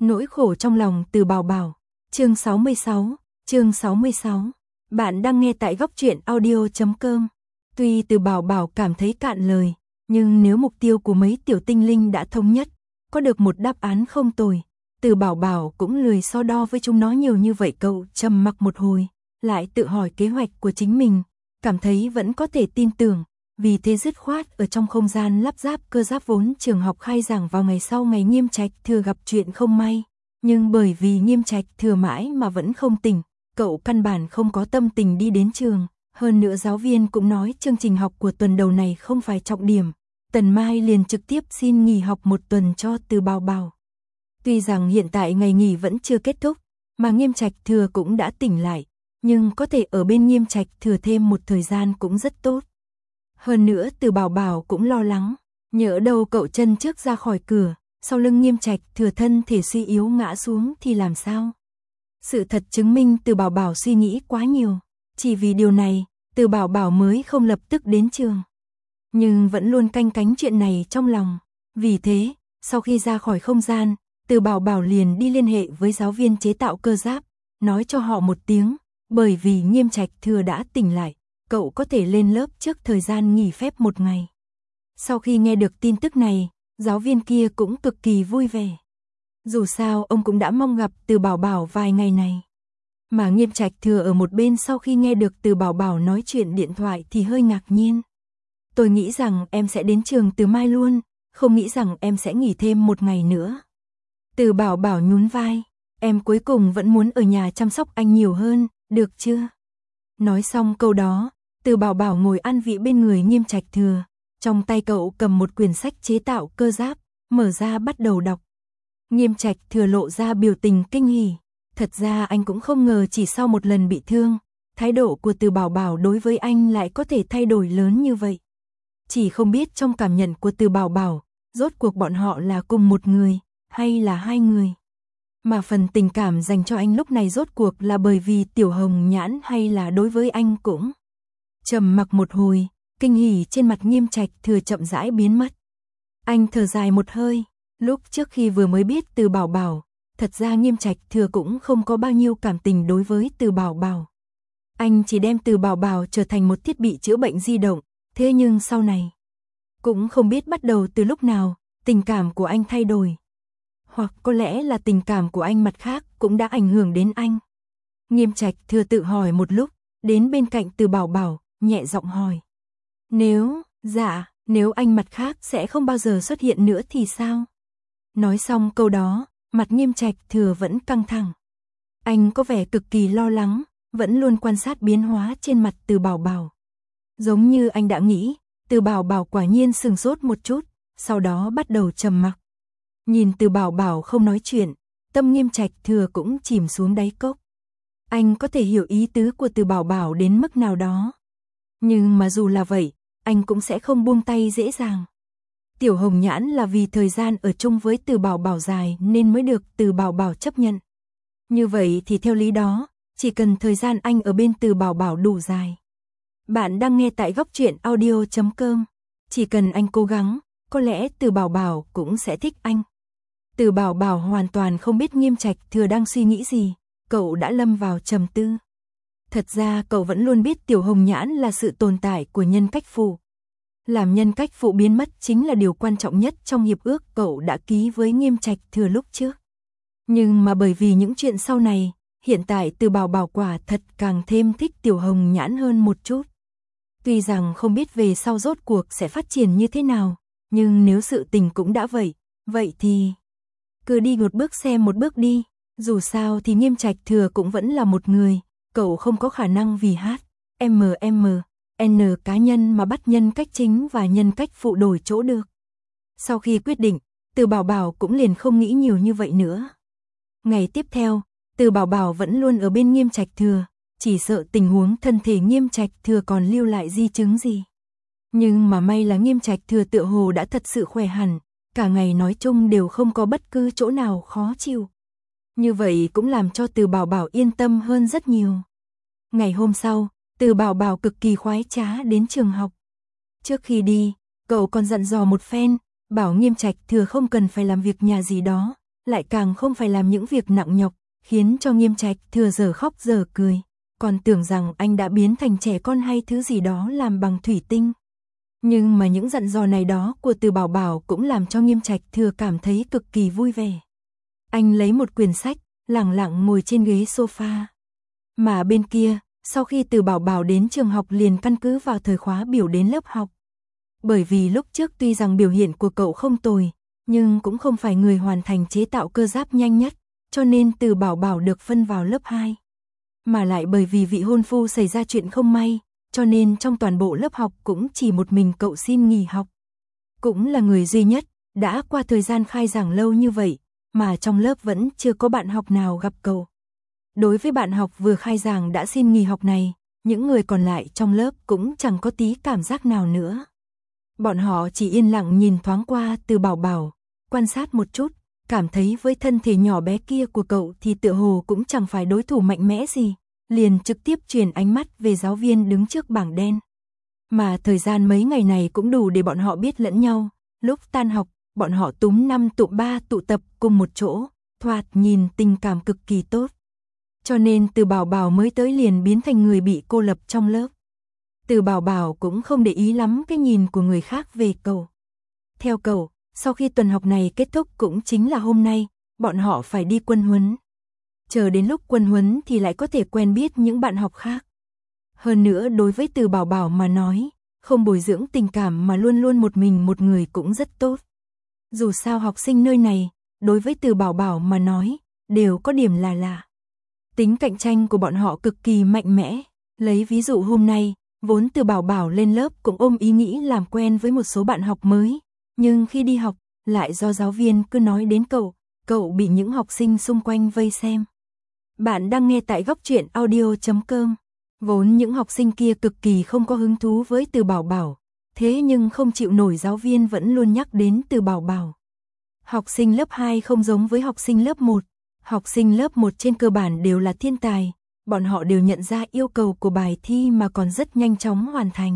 Nỗi khổ trong lòng Từ Bảo Bảo. Chương 66. Bạn đang nghe tại goctruyện audio.com. Tuy Từ Bảo Bảo cảm thấy cạn lời, nhưng nếu mục tiêu của mấy tiểu tinh linh đã thống nhất, có được một đáp án không tồi, Từ Bảo Bảo cũng lười so đo với chúng nó nhiều như vậy. Cậu trầm mặc một hồi, lại tự hỏi kế hoạch của chính mình, cảm thấy vẫn có thể tin tưởng, vì thế dứt khoát ở trong không gian lắp ráp cơ giáp vốn trường học khai giảng vào ngày sau ngày Nghiêm Trạch Thừa gặp chuyện không may, nhưng bởi vì Nghiêm Trạch Thừa mãi mà vẫn không tỉnh, cậu căn bản không có tâm tình đi đến trường, hơn nữa giáo viên cũng nói chương trình học của tuần đầu này không phải trọng điểm. Tần Mai liền trực tiếp xin nghỉ học một tuần cho Từ Bảo Bảo. Tuy rằng hiện tại ngày nghỉ vẫn chưa kết thúc, mà Nghiêm Trạch Thừa cũng đã tỉnh lại, nhưng có thể ở bên Nghiêm Trạch Thừa thêm một thời gian cũng rất tốt. Hơn nữa Từ Bảo Bảo cũng lo lắng, nhỡ đâu cậu chân trước ra khỏi cửa, sau lưng Nghiêm Trạch Thừa thân thể suy yếu ngã xuống thì làm sao? Sự thật chứng minh Từ Bảo Bảo suy nghĩ quá nhiều, chỉ vì điều này, Từ Bảo Bảo mới không lập tức đến trường. Nhưng vẫn luôn canh cánh chuyện này trong lòng. Vì thế, sau khi ra khỏi không gian, Từ Bảo Bảo liền đi liên hệ với giáo viên chế tạo cơ giáp, nói cho họ một tiếng, bởi vì Nghiêm Trạch Thừa đã tỉnh lại, cậu có thể lên lớp trước thời gian nghỉ phép một ngày. Sau khi nghe được tin tức này, giáo viên kia cũng cực kỳ vui vẻ. Dù sao ông cũng đã mong gặp Từ Bảo Bảo vài ngày này. Mà Nghiêm Trạch Thừa ở một bên sau khi nghe được Từ Bảo Bảo nói chuyện điện thoại thì hơi ngạc nhiên. Tôi nghĩ rằng em sẽ đến trường từ mai luôn, không nghĩ rằng em sẽ nghỉ thêm một ngày nữa. Từ Bảo Bảo nhún vai, em cuối cùng vẫn muốn ở nhà chăm sóc anh nhiều hơn, được chưa? Nói xong câu đó, Từ Bảo Bảo ngồi ăn vị bên người Nghiêm Trạch Thừa, trong tay cậu cầm một quyển sách chế tạo cơ giáp, mở ra bắt đầu đọc. Nghiêm Trạch Thừa lộ ra biểu tình kinh hỉ, thật ra anh cũng không ngờ chỉ sau một lần bị thương, thái độ của Từ Bảo Bảo đối với anh lại có thể thay đổi lớn như vậy. Chỉ không biết trong cảm nhận của Từ Bảo Bảo, rốt cuộc bọn họ là cùng một người, hay là hai người. Mà phần tình cảm dành cho anh lúc này rốt cuộc là bởi vì Tiểu Hồng Nhãn hay là đối với anh cũng. Trầm mặc một hồi, kinh hỉ trên mặt Nghiêm Trạch Thừa chậm rãi biến mất. Anh thở dài một hơi, lúc trước khi vừa mới biết Từ Bảo Bảo, thật ra Nghiêm Trạch Thừa cũng không có bao nhiêu cảm tình đối với Từ Bảo Bảo. Anh chỉ đem Từ Bảo Bảo trở thành một thiết bị chữa bệnh di động. Thế nhưng sau này, cũng không biết bắt đầu từ lúc nào, tình cảm của anh thay đổi. Hoặc có lẽ là tình cảm của anh mặt khác cũng đã ảnh hưởng đến anh. Nghiêm Trạch Thừa tự hỏi một lúc, đến bên cạnh Từ Bảo Bảo, nhẹ giọng hỏi. Nếu anh mặt khác sẽ không bao giờ xuất hiện nữa thì sao? Nói xong câu đó, mặt Nghiêm Trạch Thừa vẫn căng thẳng. Anh có vẻ cực kỳ lo lắng, vẫn luôn quan sát biến hóa trên mặt Từ Bảo Bảo. Giống như anh đã nghĩ, Từ Bảo Bảo quả nhiên sừng sốt một chút, sau đó bắt đầu trầm mặc. Nhìn Từ Bảo Bảo không nói chuyện, tâm Nghiêm Trạch Thừa cũng chìm xuống đáy cốc. Anh có thể hiểu ý tứ của Từ Bảo Bảo đến mức nào đó. Nhưng mà dù là vậy, anh cũng sẽ không buông tay dễ dàng. Tiểu Hồng Nhãn là vì thời gian ở chung với Từ Bảo Bảo dài nên mới được Từ Bảo Bảo chấp nhận. Như vậy thì theo lý đó, chỉ cần thời gian anh ở bên Từ Bảo Bảo đủ dài. Bạn đang nghe tại goctruyện audio.com. Chỉ cần anh cố gắng, có lẽ Từ Bảo Bảo cũng sẽ thích anh. Từ Bảo Bảo hoàn toàn không biết Nghiêm Trạch Thừa đang suy nghĩ gì, cậu đã lâm vào trầm tư. Thật ra cậu vẫn luôn biết Tiểu Hồng Nhãn là sự tồn tại của nhân cách phụ. Làm nhân cách phụ biến mất chính là điều quan trọng nhất trong hiệp ước cậu đã ký với Nghiêm Trạch Thừa lúc trước. Nhưng mà bởi vì những chuyện sau này, hiện tại Từ Bảo Bảo quả thật càng thêm thích Tiểu Hồng Nhãn hơn một chút. Tuy rằng không biết về sau rốt cuộc sẽ phát triển như thế nào, nhưng nếu sự tình cũng đã vậy thì cứ đi một bước xem một bước đi, dù sao thì Nghiêm Trạch Thừa cũng vẫn là một người, cậu không có khả năng vì N cá nhân mà bắt nhân cách chính và nhân cách phụ đổi chỗ được. Sau khi quyết định, Từ Bảo Bảo cũng liền không nghĩ nhiều như vậy nữa. Ngày tiếp theo, Từ Bảo Bảo vẫn luôn ở bên Nghiêm Trạch Thừa, chỉ sợ tình huống thân thể Nghiêm Trạch Thừa còn lưu lại di chứng gì. Nhưng mà may là Nghiêm Trạch Thừa tựa hồ đã thật sự khỏe hẳn, cả ngày nói chung đều không có bất cứ chỗ nào khó chịu. Như vậy cũng làm cho Từ Bảo Bảo yên tâm hơn rất nhiều. Ngày hôm sau, Từ Bảo Bảo cực kỳ khoái trá đến trường học. Trước khi đi, cậu còn dặn dò một phen, bảo Nghiêm Trạch Thừa không cần phải làm việc nhà gì đó, lại càng không phải làm những việc nặng nhọc, khiến cho Nghiêm Trạch Thừa giờ khóc giờ cười, còn tưởng rằng anh đã biến thành trẻ con hay thứ gì đó làm bằng thủy tinh. Nhưng mà những dặn dò này đó của Từ Bảo Bảo cũng làm cho Nghiêm Trạch Thừa cảm thấy cực kỳ vui vẻ. Anh lấy một quyển sách, lẳng lặng ngồi trên ghế sofa. Mà bên kia, sau khi Từ Bảo Bảo đến trường học liền căn cứ vào thời khóa biểu đến lớp học. Bởi vì lúc trước tuy rằng biểu hiện của cậu không tồi, nhưng cũng không phải người hoàn thành chế tạo cơ giáp nhanh nhất, cho nên Từ Bảo Bảo được phân vào lớp 2. Mà lại bởi vì vị hôn phu xảy ra chuyện không may, cho nên trong toàn bộ lớp học cũng chỉ một mình cậu xin nghỉ học. Cũng là người duy nhất, đã qua thời gian khai giảng lâu như vậy, mà trong lớp vẫn chưa có bạn học nào gặp cậu. Đối với bạn học vừa khai giảng đã xin nghỉ học này, những người còn lại trong lớp cũng chẳng có tí cảm giác nào nữa. Bọn họ chỉ yên lặng nhìn thoáng qua Từ Bảo Bảo, quan sát một chút, cảm thấy với thân thể nhỏ bé kia của cậu thì tựa hồ cũng chẳng phải đối thủ mạnh mẽ gì, liền trực tiếp chuyển ánh mắt về giáo viên đứng trước bảng đen. Mà thời gian mấy ngày này cũng đủ để bọn họ biết lẫn nhau, lúc tan học, bọn họ túm 5 tụm 3 tụ tập cùng một chỗ, thoạt nhìn tình cảm cực kỳ tốt. Cho nên Từ Bảo Bảo mới tới liền biến thành người bị cô lập trong lớp. Từ Bảo Bảo cũng không để ý lắm cái nhìn của người khác về cậu. Theo cậu, sau khi tuần học này kết thúc cũng chính là hôm nay, bọn họ phải đi quân huấn. Chờ đến lúc quân huấn thì lại có thể quen biết những bạn học khác. Hơn nữa đối với Từ Bảo Bảo mà nói, không bồi dưỡng tình cảm mà luôn luôn một mình một người cũng rất tốt. Dù sao học sinh nơi này, đối với Từ Bảo Bảo mà nói, đều có điểm là lạ. Tính cạnh tranh của bọn họ cực kỳ mạnh mẽ. Lấy ví dụ hôm nay, vốn Từ Bảo Bảo lên lớp cũng ôm ý nghĩ làm quen với một số bạn học mới. Nhưng khi đi học, lại do giáo viên cứ nói đến cậu bị những học sinh xung quanh vây xem. Bạn đang nghe tại góc truyện audio.com. Vốn những học sinh kia cực kỳ không có hứng thú với Từ Bảo Bảo, thế nhưng không chịu nổi giáo viên vẫn luôn nhắc đến Từ Bảo Bảo. Học sinh lớp 2 không giống với học sinh lớp 1. Học sinh lớp 1 trên cơ bản đều là thiên tài, bọn họ đều nhận ra yêu cầu của bài thi mà còn rất nhanh chóng hoàn thành.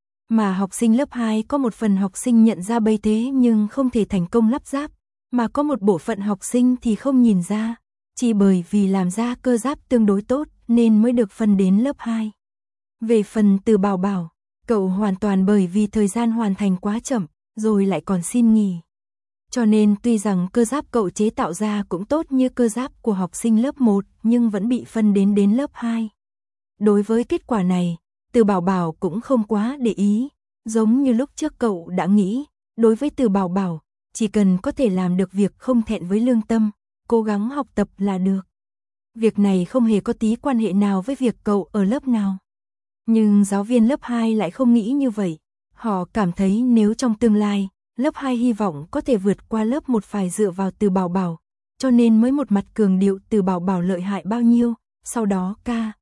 Mà học sinh lớp 2 có một phần học sinh nhận ra bây thế nhưng không thể thành công lắp ráp, mà có một bộ phận học sinh thì không nhìn ra, chỉ bởi vì làm ra cơ giáp tương đối tốt nên mới được phân đến lớp 2. Về phần Từ Bảo Bảo, cậu hoàn toàn bởi vì thời gian hoàn thành quá chậm, rồi lại còn xin nghỉ. Cho nên tuy rằng cơ giáp cậu chế tạo ra cũng tốt như cơ giáp của học sinh lớp 1 nhưng vẫn bị phân đến lớp 2. Đối với kết quả này, Từ Bảo Bảo cũng không quá để ý, giống như lúc trước cậu đã nghĩ, đối với Từ Bảo Bảo, chỉ cần có thể làm được việc không thẹn với lương tâm, cố gắng học tập là được. Việc này không hề có tí quan hệ nào với việc cậu ở lớp nào. Nhưng giáo viên lớp 2 lại không nghĩ như vậy, họ cảm thấy nếu trong tương lai, lớp 2 hy vọng có thể vượt qua lớp 1 phải dựa vào Từ Bảo Bảo, cho nên mới một mặt cường điệu Từ Bảo Bảo lợi hại bao nhiêu, sau đó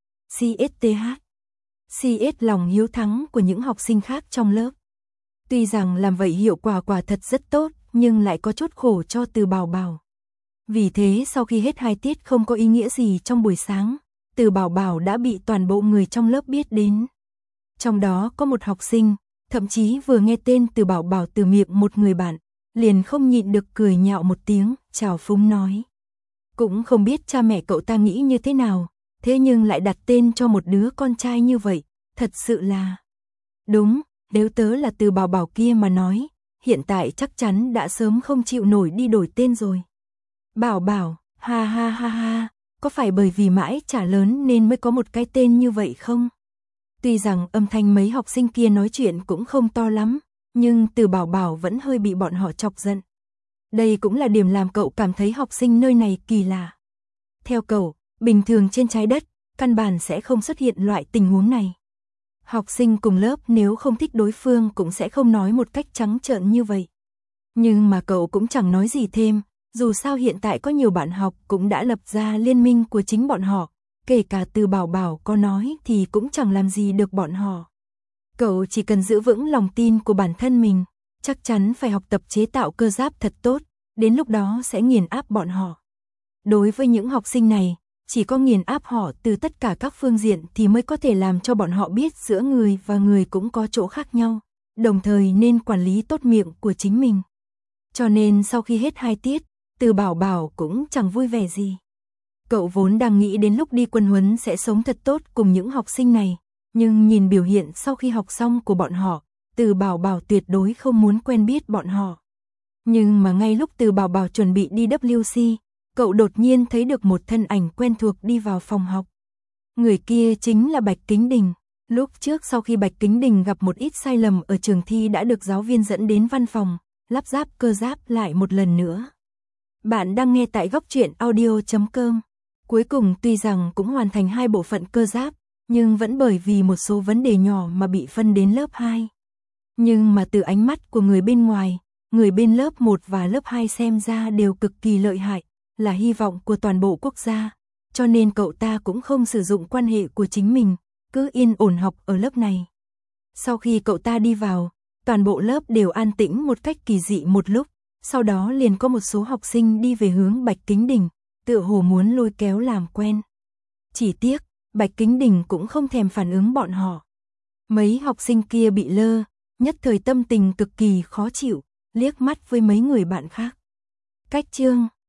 CS lòng hiếu thắng của những học sinh khác trong lớp. Tuy rằng làm vậy hiệu quả quả thật rất tốt, nhưng lại có chút khổ cho Từ Bảo Bảo. Vì thế sau khi hết 2 tiết không có ý nghĩa gì trong buổi sáng, Từ Bảo Bảo đã bị toàn bộ người trong lớp biết đến. Trong đó có một học sinh, thậm chí vừa nghe tên Từ Bảo Bảo từ miệng một người bạn, liền không nhịn được cười nhạo một tiếng, chào phúng nói. Cũng không biết cha mẹ cậu ta nghĩ như thế nào, thế nhưng lại đặt tên cho một đứa con trai như vậy, thật sự là... Đúng, nếu tớ là Từ Bảo Bảo kia mà nói, hiện tại chắc chắn đã sớm không chịu nổi đi đổi tên rồi. Bảo Bảo, ha ha ha ha, có phải bởi vì mãi chả lớn nên mới có một cái tên như vậy không? Tuy rằng âm thanh mấy học sinh kia nói chuyện cũng không to lắm, nhưng Từ Bảo Bảo vẫn hơi bị bọn họ chọc giận. Đây cũng là điểm làm cậu cảm thấy học sinh nơi này kỳ lạ. Theo cậu, bình thường trên trái đất, căn bản sẽ không xuất hiện loại tình huống này. Học sinh cùng lớp nếu không thích đối phương cũng sẽ không nói một cách trắng trợn như vậy. Nhưng mà cậu cũng chẳng nói gì thêm, dù sao hiện tại có nhiều bạn học cũng đã lập ra liên minh của chính bọn họ, kể cả Từ Bảo Bảo có nói thì cũng chẳng làm gì được bọn họ. Cậu chỉ cần giữ vững lòng tin của bản thân mình, chắc chắn phải học tập chế tạo cơ giáp thật tốt, đến lúc đó sẽ nghiền áp bọn họ. Đối với những học sinh này, chỉ có nghiền áp họ từ tất cả các phương diện thì mới có thể làm cho bọn họ biết giữa người và người cũng có chỗ khác nhau, đồng thời nên quản lý tốt miệng của chính mình. Cho nên sau khi hết 2 tiết, Từ Bảo Bảo cũng chẳng vui vẻ gì. Cậu vốn đang nghĩ đến lúc đi quân huấn sẽ sống thật tốt cùng những học sinh này, nhưng nhìn biểu hiện sau khi học xong của bọn họ, Từ Bảo Bảo tuyệt đối không muốn quen biết bọn họ. Nhưng mà ngay lúc Từ Bảo Bảo chuẩn bị đi WC, cậu đột nhiên thấy được một thân ảnh quen thuộc đi vào phòng học. Người kia chính là Bạch Kính Đình. Lúc trước sau khi Bạch Kính Đình gặp một ít sai lầm ở trường thi đã được giáo viên dẫn đến văn phòng, lắp ráp cơ giáp lại một lần nữa. Bạn đang nghe tại góc truyện audio.com. Cuối cùng tuy rằng cũng hoàn thành 2 bộ phận cơ giáp, nhưng vẫn bởi vì một số vấn đề nhỏ mà bị phân đến lớp 2. Nhưng mà từ ánh mắt của người bên ngoài, người bên lớp 1 và lớp 2 xem ra đều cực kỳ lợi hại, là hy vọng của toàn bộ quốc gia, cho nên cậu ta cũng không sử dụng quan hệ của chính mình, cứ yên ổn học ở lớp này. Sau khi cậu ta đi vào, toàn bộ lớp đều an tĩnh một cách kỳ dị một lúc, sau đó liền có một số học sinh đi về hướng Bạch Kính Đình, tựa hồ muốn lôi kéo làm quen. Chỉ tiếc, Bạch Kính Đình cũng không thèm phản ứng bọn họ. Mấy học sinh kia bị lơ, nhất thời tâm tình cực kỳ khó chịu, liếc mắt với mấy người bạn khác. Cách chương